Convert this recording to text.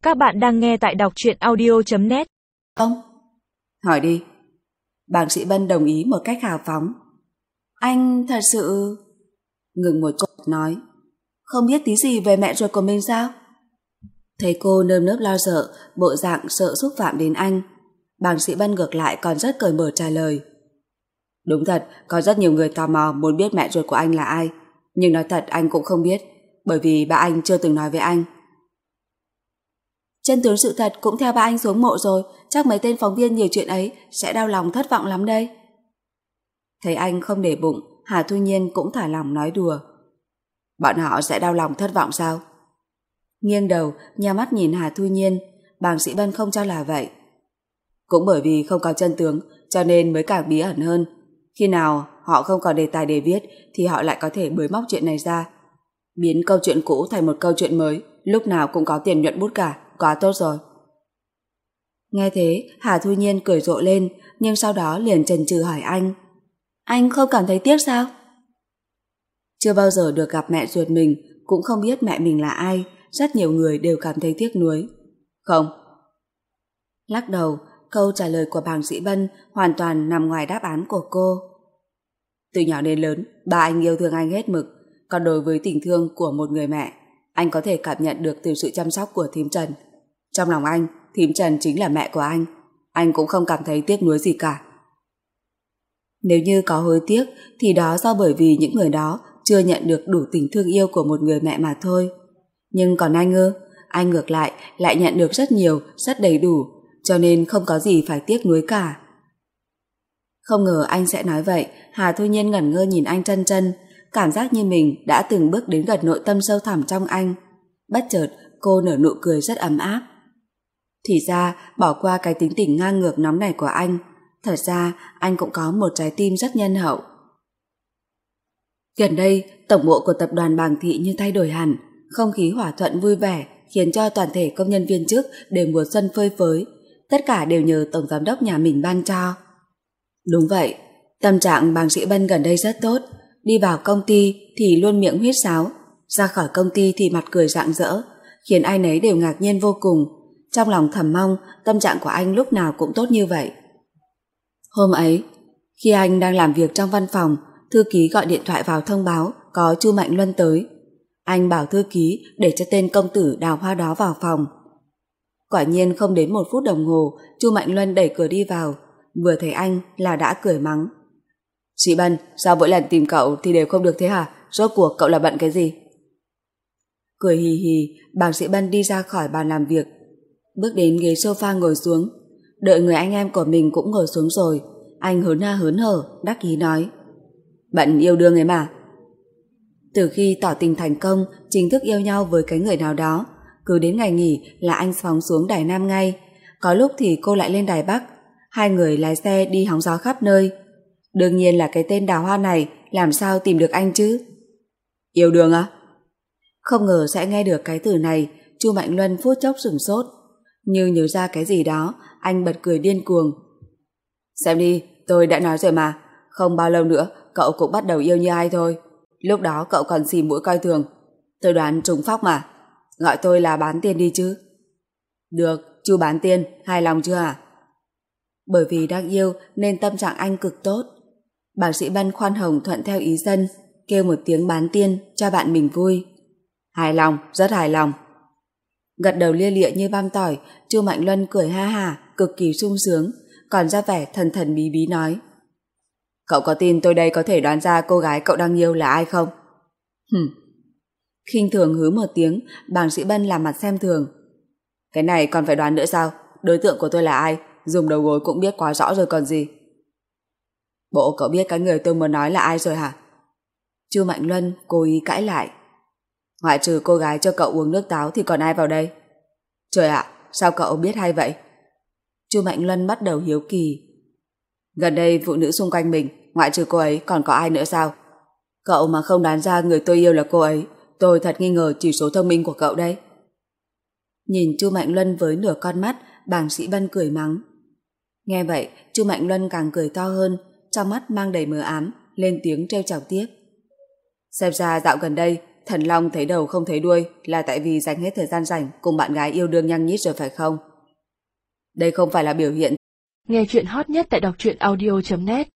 Các bạn đang nghe tại đọc truyện audio.net. Ông? Hỏi đi. Bác sĩ Bân đồng ý một cách hào phóng. Anh thật sự... Ngừng một chút nói. Không biết tí gì về mẹ ruột của mình sao? Thấy cô nơm nớp lo sợ, bộ dạng sợ xúc phạm đến anh. Bác sĩ Bân ngược lại còn rất cởi mở trả lời. Đúng thật, có rất nhiều người tò mò muốn biết mẹ ruột của anh là ai. Nhưng nói thật anh cũng không biết, bởi vì ba anh chưa từng nói với anh. Chân tướng sự thật cũng theo ba anh xuống mộ rồi, chắc mấy tên phóng viên nhiều chuyện ấy sẽ đau lòng thất vọng lắm đây. Thấy anh không để bụng, Hà Thu Nhiên cũng thả lòng nói đùa. Bọn họ sẽ đau lòng thất vọng sao? Nghiêng đầu, nhắm mắt nhìn Hà Thu Nhiên, bác sĩ Bân không cho là vậy. Cũng bởi vì không có chân tướng, cho nên mới càng bí ẩn hơn. Khi nào họ không có đề tài để viết, thì họ lại có thể bới móc chuyện này ra. Biến câu chuyện cũ thành một câu chuyện mới, lúc nào cũng có tiền nhuận bút cả, quá tốt rồi. Nghe thế, Hà Thu Nhiên cười rộ lên, nhưng sau đó liền chần chừ hỏi anh. Anh không cảm thấy tiếc sao? Chưa bao giờ được gặp mẹ ruột mình, cũng không biết mẹ mình là ai, rất nhiều người đều cảm thấy tiếc nuối. Không. Lắc đầu, câu trả lời của bác sĩ Bân hoàn toàn nằm ngoài đáp án của cô. Từ nhỏ đến lớn, ba anh yêu thương anh hết mực, còn đối với tình thương của một người mẹ, anh có thể cảm nhận được từ sự chăm sóc của thím Trần. Trong lòng anh, thím Trần chính là mẹ của anh cũng không cảm thấy tiếc nuối gì cả. Nếu như có hối tiếc, thì đó do bởi vì những người đó chưa nhận được đủ tình thương yêu của một người mẹ mà thôi. Nhưng còn anh ư, anh ngược lại nhận được rất nhiều, rất đầy đủ, cho nên không có gì phải tiếc nuối cả. Không ngờ anh sẽ nói vậy, Hà Thu Nhiên ngẩn ngơ nhìn anh chân chân, cảm giác như mình đã từng bước đến gần nội tâm sâu thẳm trong anh. Bất chợt, cô nở nụ cười rất ấm áp. Thì ra, bỏ qua cái tính tình ngang ngược nóng này của anh, thật ra anh cũng có một trái tim rất nhân hậu. Gần đây, tổng bộ của tập đoàn Bàng Thị như thay đổi hẳn, không khí hòa thuận vui vẻ khiến cho toàn thể công nhân viên chức đều mùa xuân phơi phới, tất cả đều nhờ tổng giám đốc nhà mình ban cho. Đúng vậy, tâm trạng bác sĩ Bân gần đây rất tốt, đi vào công ty thì luôn miệng huýt sáo, ra khỏi công ty thì mặt cười rạng rỡ, khiến ai nấy đều ngạc nhiên vô cùng. Trong lòng thầm mong tâm trạng của anh lúc nào cũng tốt như vậy. Hôm ấy, khi anh đang làm việc trong văn phòng, thư ký gọi điện thoại vào thông báo có Chu Mạnh Luân tới. Anh bảo thư ký để cho tên công tử đào hoa đó vào phòng. Quả nhiên không đến 1 phút đồng hồ, Chu Mạnh Luân đẩy cửa đi vào, vừa thấy anh là đã cười mắng. Chị Bân, sao mỗi lần tìm cậu thì đều không được thế hả? Rốt cuộc cậu là bận cái gì? Cười hì hì, bác sĩ Bân đi ra khỏi bàn làm việc, bước đến ghế sofa ngồi xuống. Đợi người anh em của mình cũng ngồi xuống rồi, anh hớn ha hớn hở, đắc ý nói. Bận yêu đương ấy mà. Từ khi tỏ tình thành công, chính thức yêu nhau với cái người nào đó, cứ đến ngày nghỉ là anh phóng xuống Đài Nam ngay, có lúc thì cô lại lên Đài Bắc, hai người lái xe đi hóng gió khắp nơi. Đương nhiên là cái tên đào hoa này làm sao tìm được anh chứ? Yêu đương á? Không ngờ sẽ nghe được cái từ này, Chu Mạnh Luân phút chốc sửng sốt. Như nhớ ra cái gì đó, anh bật cười điên cuồng. Xem đi, tôi đã nói rồi mà, không bao lâu nữa cậu cũng bắt đầu yêu như ai thôi. Lúc đó cậu còn xì mũi coi thường. Tôi đoán trùng phóc mà. Gọi tôi là bán tiên đi chứ. Được, Chu bán tiên, hài lòng chưa hả? Bởi vì đang yêu nên tâm trạng anh cực tốt. Bác sĩ Bân khoan hồng thuận theo ý dân, kêu một tiếng bán tiên cho bạn mình vui. Hài lòng, rất hài lòng. Gật đầu lia lịa như băm tỏi, Chu Mạnh Luân cười ha hả, cực kỳ sung sướng, còn ra vẻ thần thần bí bí nói. Cậu có tin tôi đây có thể đoán ra cô gái cậu đang yêu là ai không? Khinh thường hứ một tiếng, bác sĩ Bân làm mặt xem thường. Cái này còn phải đoán nữa sao? Đối tượng của tôi là ai? Dùng đầu gối cũng biết quá rõ rồi còn gì. Bộ cậu biết cái người tôi muốn nói là ai rồi hả? Chu Mạnh Luân cố ý cãi lại. Ngoại trừ cô gái cho cậu uống nước táo thì còn ai vào đây? Trời ạ, sao cậu biết hay vậy? Chu Mạnh Luân bắt đầu hiếu kỳ. Gần đây phụ nữ xung quanh mình, ngoại trừ cô ấy còn có ai nữa sao? Cậu mà không đoán ra người tôi yêu là cô ấy, tôi thật nghi ngờ chỉ số thông minh của cậu đấy. Nhìn Chu Mạnh Luân với nửa con mắt, bác sĩ Bân cười mắng. Nghe vậy, Chu Mạnh Luân càng cười to hơn, trong mắt mang đầy mờ ám, lên tiếng trêu chọc tiếp. Xem ra dạo gần đây Thần Long thấy đầu không thấy đuôi là tại vì dành hết thời gian rảnh cùng bạn gái yêu đương nhăng nhít rồi phải không? Đây không phải là biểu hiện. Nghe chuyện hot nhất tại đọc truyện audio.net